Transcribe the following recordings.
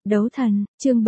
Đấu thần, chương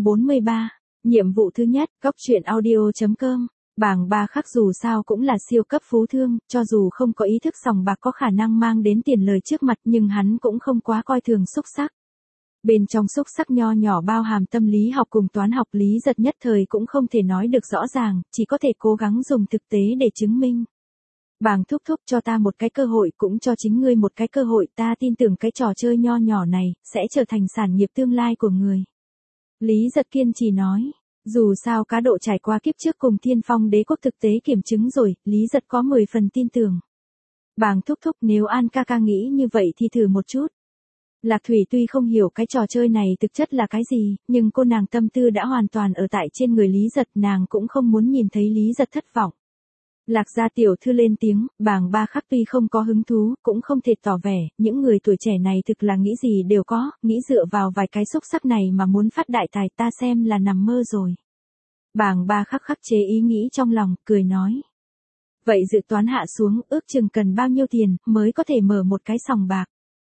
743, nhiệm vụ thứ nhất, góc truyện audio.com. Bàng Ba Khắc dù sao cũng là siêu cấp phú thương, cho dù không có ý thức sòng bạc có khả năng mang đến tiền lời trước mặt nhưng hắn cũng không quá coi thường xúc sắc. Bên trong xúc sắc nho nhỏ bao hàm tâm lý học cùng toán học, Lý Giật nhất thời cũng không thể nói được rõ ràng, chỉ có thể cố gắng dùng thực tế để chứng minh. Bàng thúc thúc, cho ta một cái cơ hội, cũng cho chính ngươi một cái cơ hội, ta tin tưởng cái trò chơi nho nhỏ này sẽ trở thành sản nghiệp tương lai của người. Lý Giật kiên trì nói, dù sao cá độ trải qua kiếp trước cùng Thiên Phong Đế quốc thực tế kiểm chứng rồi, Lý Giật có 10 phần tin tưởng. Bàng thúc thúc, nếu An ca ca nghĩ như vậy thì thử một chút. Lạc Thủy tuy không hiểu cái trò chơi này thực chất là cái gì, nhưng cô nàng tâm tư đã hoàn toàn ở tại trên người Lý Giật, nàng cũng không muốn nhìn thấy Lý Giật thất vọng. Lạc gia tiểu thư lên tiếng, Bàng Ba Khắc tuy không có hứng thú, cũng không thể tỏ vẻ, những người tuổi trẻ này thực là nghĩ gì đều có, nghĩ dựa vào vài cái xúc sắc này mà muốn phát đại tài, ta xem là nằm mơ rồi. Bàng Ba Khắc khắc chế ý nghĩ trong lòng, cười nói. Vậy dự toán hạ xuống, ước chừng cần bao nhiêu tiền, mới có thể mở một cái sòng bạc?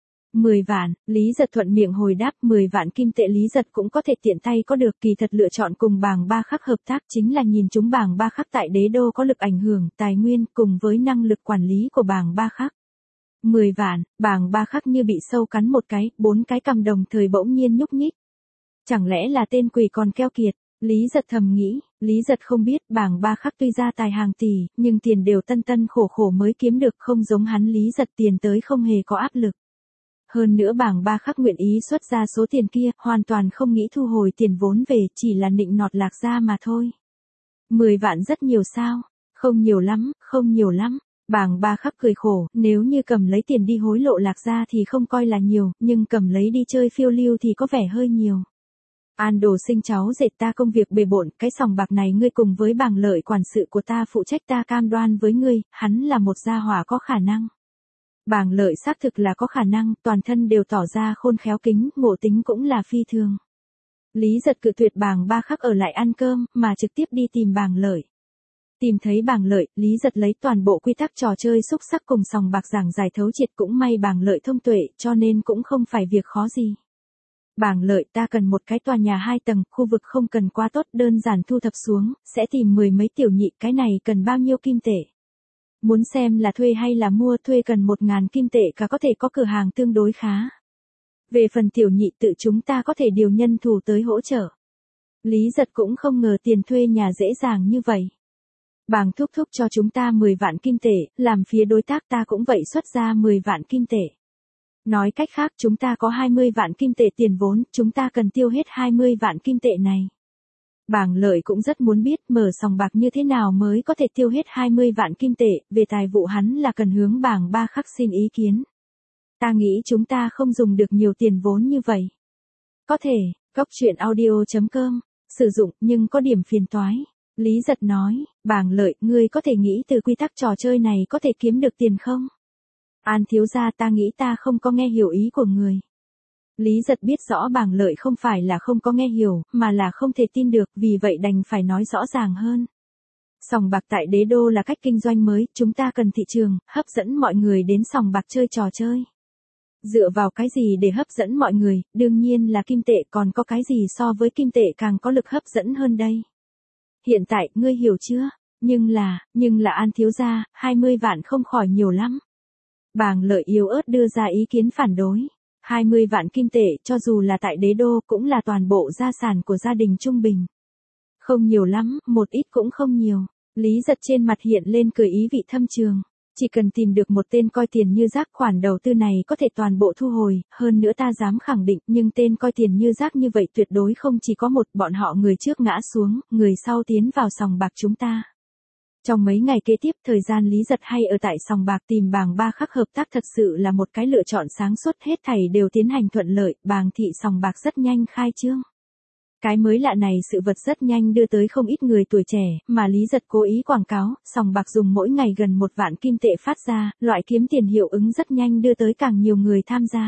10 vạn, Lý Giật thuận miệng hồi đáp, 10 vạn kim tệ Lý Giật cũng có thể tiện tay có được, kỳ thật lựa chọn cùng Bàng Ba Khắc hợp tác chính là nhìn chúng Bàng Ba Khắc tại đế đô có lực ảnh hưởng, tài nguyên, cùng với năng lực quản lý của Bàng Ba Khắc. 10 vạn, Bàng Ba Khắc như bị sâu cắn một cái, 4 cái cằm đồng thời bỗng nhiên nhúc nhích. Chẳng lẽ là tên quỷ còn keo kiệt? Lý Giật thầm nghĩ, Lý Giật không biết Bàng Ba Khắc tuy ra tài hàng tỷ, nhưng tiền đều tân tân khổ khổ mới kiếm được, không giống hắn Lý Giật tiền tới không hề có áp lực. Hơn nữa Bàng Ba Khắc nguyện ý xuất ra số tiền kia, hoàn toàn không nghĩ thu hồi tiền vốn về, chỉ là nịnh nọt Lạc gia mà thôi. 10 vạn rất nhiều sao? Không nhiều lắm, không nhiều lắm. Bàng Ba Khắc cười khổ, nếu như cầm lấy tiền đi hối lộ Lạc gia thì không coi là nhiều, nhưng cầm lấy đi chơi phiêu lưu thì có vẻ hơi nhiều. An Đồ sinh cháu dệt, ta công việc bề bộn, cái sòng bạc này ngươi cùng với Bàng Lợi quản sự của ta phụ trách, ta cam đoan với ngươi, hắn là một gia hỏa có khả năng. Bàng Lợi xác thực là có khả năng, toàn thân đều tỏ ra khôn khéo kính, ngộ tính cũng là phi thường. Lý Giật cự tuyệt Bàng Ba Khắc ở lại ăn cơm, mà trực tiếp đi tìm Bàng Lợi. Tìm thấy Bàng Lợi, Lý Giật lấy toàn bộ quy tắc trò chơi xúc sắc cùng sòng bạc giảng giải thấu triệt, cũng may Bàng Lợi thông tuệ, cho nên cũng không phải việc khó gì. Bàng Lợi, ta cần một cái tòa nhà 2 tầng, khu vực không cần quá tốt, đơn giản thu thập xuống, sẽ tìm 10 mấy tiểu nhị, cái này cần bao nhiêu kim tệ? Muốn xem là thuê hay là mua, thuê cần 1.000 kim tệ cả, có thể có cửa hàng tương đối khá. Về phần tiểu nhị tự chúng ta có thể điều nhân thủ tới hỗ trợ. Lý Giật cũng không ngờ tiền thuê nhà dễ dàng như vậy. Bàng thúc thúc cho chúng ta 10 vạn kim tệ, làm phía đối tác ta cũng vậy xuất ra 10 vạn kim tệ. Nói cách khác chúng ta có 20 vạn kim tệ tiền vốn, chúng ta cần tiêu hết 20 vạn kim tệ này. Bàng Lợi cũng rất muốn biết mở sòng bạc như thế nào mới có thể tiêu hết 20 vạn kim tệ, về tài vụ hắn là cần hướng Bàng Ba Khắc xin ý kiến. Ta nghĩ chúng ta không dùng được nhiều tiền vốn như vậy. Có thể, góc truyện audio.com, sử dụng nhưng có điểm phiền toái. Lý Giật nói, Bàng Lợi, ngươi có thể nghĩ từ quy tắc trò chơi này có thể kiếm được tiền không? An thiếu gia, ta nghĩ ta không có nghe hiểu ý của người. Lý Giật biết rõ Bàng Lợi không phải là không có nghe hiểu, mà là không thể tin được, vì vậy đành phải nói rõ ràng hơn. Sòng bạc tại đế đô là cách kinh doanh mới, chúng ta cần thị trường, hấp dẫn mọi người đến sòng bạc chơi trò chơi. Dựa vào cái gì để hấp dẫn mọi người, đương nhiên là kim tệ, còn có cái gì so với kim tệ càng có lực hấp dẫn hơn đây? Hiện tại, ngươi hiểu chưa? Nhưng là An thiếu gia, 20 vạn không khỏi nhiều lắm. Bàng Lợi yếu ớt đưa ra ý kiến phản đối. 20 vạn kim tệ, cho dù là tại đế đô, cũng là toàn bộ gia sản của gia đình trung bình. Không nhiều lắm, một ít cũng không nhiều. Lý Giật trên mặt hiện lên cười ý vị thâm trường. Chỉ cần tìm được một tên coi tiền như rác, khoản đầu tư này có thể toàn bộ thu hồi, hơn nữa ta dám khẳng định, nhưng tên coi tiền như rác như vậy tuyệt đối không chỉ có một, bọn họ người trước ngã xuống, người sau tiến vào sòng bạc chúng ta. Trong mấy ngày kế tiếp, thời gian Lý Giật hay ở tại sòng bạc tìm Bàng Ba Khắc hợp tác thật sự là một cái lựa chọn sáng suốt, hết thảy đều tiến hành thuận lợi, Bàng thị sòng bạc rất nhanh khai trương. Cái mới lạ này sự vật rất nhanh đưa tới không ít người tuổi trẻ, mà Lý Giật cố ý quảng cáo, sòng bạc dùng mỗi ngày gần 1 vạn kim tệ phát ra, loại kiếm tiền hiệu ứng rất nhanh đưa tới càng nhiều người tham gia.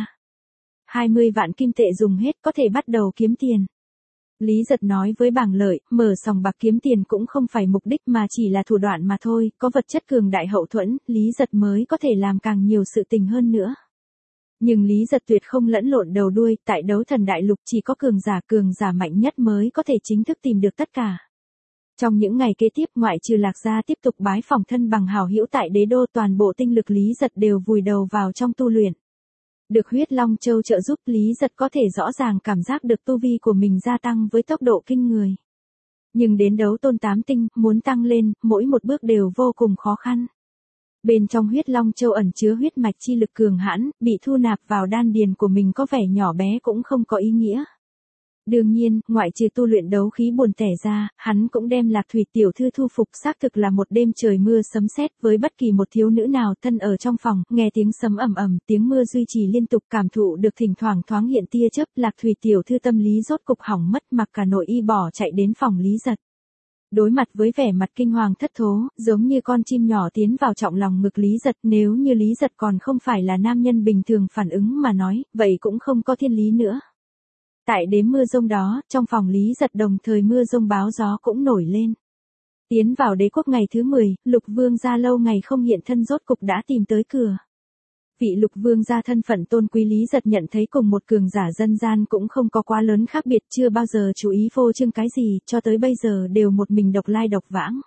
20 vạn kim tệ dùng hết có thể bắt đầu kiếm tiền. Lý Giật nói với Bàng Lợi, mở sòng bạc kiếm tiền cũng không phải mục đích mà chỉ là thủ đoạn mà thôi, có vật chất cường đại hậu thuẫn, Lý Giật mới có thể làm càng nhiều sự tình hơn nữa. Nhưng Lý Giật tuyệt không lẫn lộn đầu đuôi, tại đấu thần đại lục chỉ có cường giả mạnh nhất mới có thể chính thức tìm được tất cả. Trong những ngày kế tiếp, ngoại trừ Lạc Gia tiếp tục bái phỏng thân bằng hảo hữu tại đế đô, toàn bộ tinh lực Lý Giật đều vùi đầu vào trong tu luyện. Được huyết long châu trợ giúp, Lý Giật có thể rõ ràng cảm giác được tu vi của mình gia tăng với tốc độ kinh người. Nhưng đến đấu tôn 8 tinh, muốn tăng lên, mỗi một bước đều vô cùng khó khăn. Bên trong huyết long châu ẩn chứa huyết mạch chi lực cường hãn, bị thu nạp vào đan điền của mình có vẻ nhỏ bé cũng không có ý nghĩa. Đương nhiên, ngoại trừ tu luyện đấu khí buồn tẻ ra, hắn cũng đem Lạc Thủy tiểu thư thu phục, xác thực là một đêm trời mưa sấm sét, với bất kỳ một thiếu nữ nào thân ở trong phòng, nghe tiếng sấm ầm ầm, tiếng mưa duy trì liên tục, cảm thụ được thỉnh thoảng thoáng hiện tia chớp, Lạc Thủy tiểu thư tâm lý rốt cục hỏng mất, mặc cả nội y bỏ chạy đến phòng Lý Giật. Đối mặt với vẻ mặt kinh hoàng thất thố, giống như con chim nhỏ tiến vào trọng lòng ngực Lý Giật, nếu như Lý Giật còn không phải là nam nhân bình thường phản ứng mà nói, vậy cũng không có thiên lý nữa. Tại đêm mưa rông đó, trong phòng Lý Giật đồng thời mưa rông báo gió cũng nổi lên. Tiến vào đế quốc ngày thứ 10, Lục Vương gia lâu ngày không hiện thân rốt cục đã tìm tới cửa. Vị Lục Vương gia thân phận tôn quý Lý Giật nhận thấy cùng một cường giả dân gian cũng không có quá lớn khác biệt, chưa bao giờ chú ý phô trương cái gì, cho tới bây giờ đều một mình độc lai độc vãng.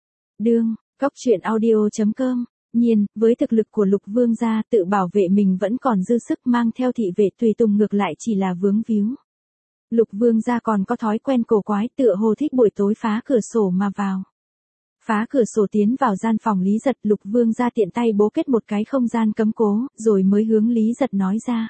Cóc truyện audio.com. Nhiên, với thực lực của Lục Vương gia, tự bảo vệ mình vẫn còn dư sức, mang theo thị vệ tùy tùng ngược lại chỉ là vướng víu. Lục Vương gia còn có thói quen cổ quái, tựa hồ thích buổi tối phá cửa sổ mà vào. Phá cửa sổ tiến vào gian phòng Lý Giật, Lục Vương gia tiện tay bố kết một cái không gian cấm cố, rồi mới hướng Lý Giật nói ra.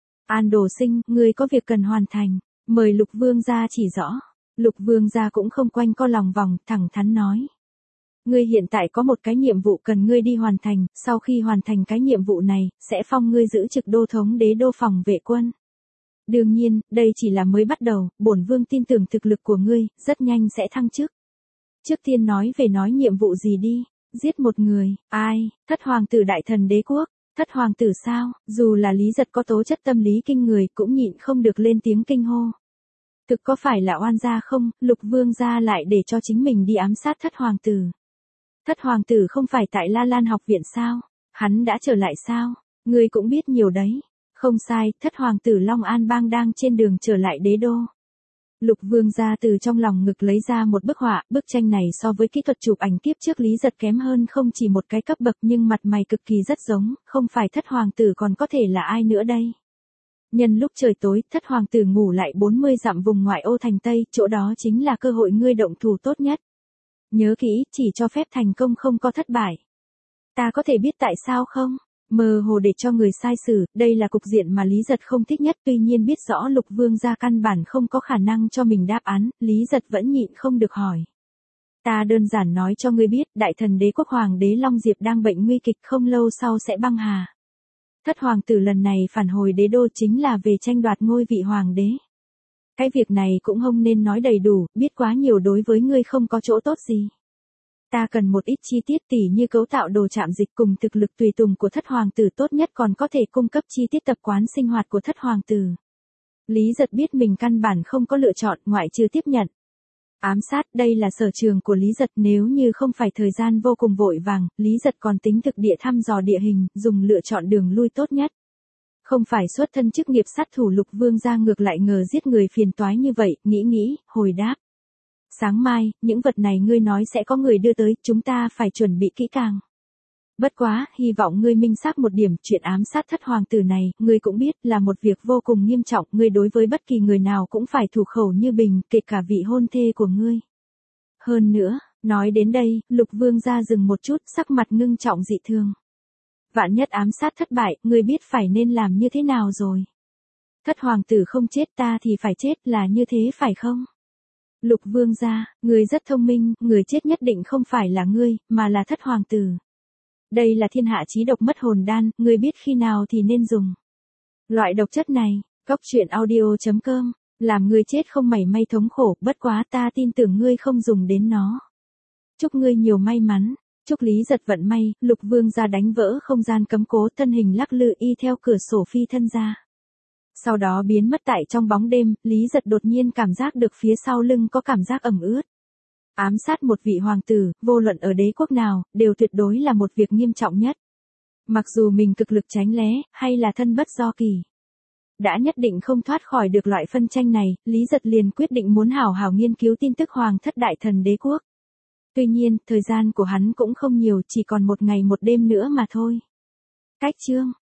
An Đồ Sinh, ngươi có việc cần hoàn thành, mời Lục Vương gia chỉ rõ. Lục Vương gia cũng không quanh co lòng vòng, thẳng thắn nói. Ngươi hiện tại có một cái nhiệm vụ cần ngươi đi hoàn thành, sau khi hoàn thành cái nhiệm vụ này, sẽ phong ngươi giữ trực đô thống đế đô phòng vệ quân. Đương nhiên, đây chỉ là mới bắt đầu, bổn vương tin tưởng thực lực của ngươi, rất nhanh sẽ thăng chức. Trước tiên nói nhiệm vụ gì đi, giết một người, ai, thất hoàng tử đại thần đế quốc, thất hoàng tử sao, dù là Lý Giật có tố chất tâm lý kinh người cũng nhịn không được lên tiếng kinh hô. Thực có phải là oan gia không, Lục Vương gia lại để cho chính mình đi ám sát thất hoàng tử. Thất hoàng tử không phải tại La Lan học viện sao, hắn đã trở lại sao, ngươi cũng biết nhiều đấy. Không sai, thất hoàng tử Long An Bang đang trên đường trở lại đế đô. Lục Vương gia từ trong lòng ngực lấy ra một bức họa, bức tranh này so với kỹ thuật chụp ảnh tiếp trước Lý Giật kém hơn không chỉ một cái cấp bậc, nhưng mặt mày cực kỳ rất giống, không phải thất hoàng tử còn có thể là ai nữa đây. Nhân lúc trời tối, thất hoàng tử ngủ lại 40 dặm vùng ngoại ô thành Tây, chỗ đó chính là cơ hội ngươi động thủ tốt nhất. Nhớ kỹ, chỉ cho phép thành công không có thất bại. Ta có thể biết tại sao không? Mơ hồ để cho người sai xử, đây là cục diện mà Lý Giật không thích nhất, tuy nhiên biết rõ Lục Vương gia căn bản không có khả năng cho mình đáp án, Lý Giật vẫn nhịn không được hỏi. Ta đơn giản nói cho ngươi biết, đại thần đế quốc hoàng đế Long Diệp đang bệnh nguy kịch, không lâu sau sẽ băng hà. Thất hoàng tử lần này phản hồi đế đô chính là về tranh đoạt ngôi vị hoàng đế. Cái việc này cũng không nên nói đầy đủ, biết quá nhiều đối với ngươi không có chỗ tốt gì. Ta cần một ít chi tiết tỉ như cấu tạo đồ trạm dịch cùng thực lực tùy tùng của thất hoàng tử, tốt nhất còn có thể cung cấp chi tiết tập quán sinh hoạt của thất hoàng tử. Lý Giật biết mình căn bản không có lựa chọn ngoại trừ tiếp nhận. Ám sát, đây là sở trường của Lý Giật, nếu như không phải thời gian vô cùng vội vàng, Lý Giật còn tính thực địa thăm dò địa hình, dùng lựa chọn đường lui tốt nhất. Không phải xuất thân chức nghiệp sát thủ, Lục Vương gia ngược lại ngờ giết người phiền toái như vậy, nghĩ, hồi đáp. Sáng mai, những vật này ngươi nói sẽ có người đưa tới, chúng ta phải chuẩn bị kỹ càng. Bất quá, hy vọng ngươi minh xác một điểm, chuyện ám sát thất hoàng tử này, ngươi cũng biết, là một việc vô cùng nghiêm trọng, ngươi đối với bất kỳ người nào cũng phải thủ khẩu như bình, kể cả vị hôn thê của ngươi. Hơn nữa, nói đến đây, Lục Vương gia dừng một chút, sắc mặt ngưng trọng dị thường. Vạn nhất ám sát thất bại, ngươi biết phải nên làm như thế nào rồi. Thất hoàng tử không chết, ta thì phải chết, là như thế phải không? Lục Vương gia, ngươi rất thông minh, người chết nhất định không phải là ngươi, mà là thất hoàng tử. Đây là thiên hạ chí độc mất hồn đan, ngươi biết khi nào thì nên dùng. Loại độc chất này, cóc truyện audio.com, làm ngươi chết không mảy may thống khổ, bất quá ta tin tưởng ngươi không dùng đến nó. Chúc ngươi nhiều may mắn. Chúc Lý Giật vận may, Lục Vương gia đánh vỡ không gian cấm cố, thân hình lắc lư y theo cửa sổ phi thân ra. Sau đó biến mất tại trong bóng đêm, Lý Giật đột nhiên cảm giác được phía sau lưng có cảm giác ẩm ướt. Ám sát một vị hoàng tử, vô luận ở đế quốc nào, đều tuyệt đối là một việc nghiêm trọng nhất. Mặc dù mình cực lực tránh né, hay là thân bất do kỳ, đã nhất định không thoát khỏi được loại phân tranh này, Lý Giật liền quyết định muốn hảo hảo nghiên cứu tin tức Hoàng thất Đại Thần Đế quốc. Tuy nhiên, thời gian của hắn cũng không nhiều, chỉ còn một ngày một đêm nữa mà thôi. Cách chương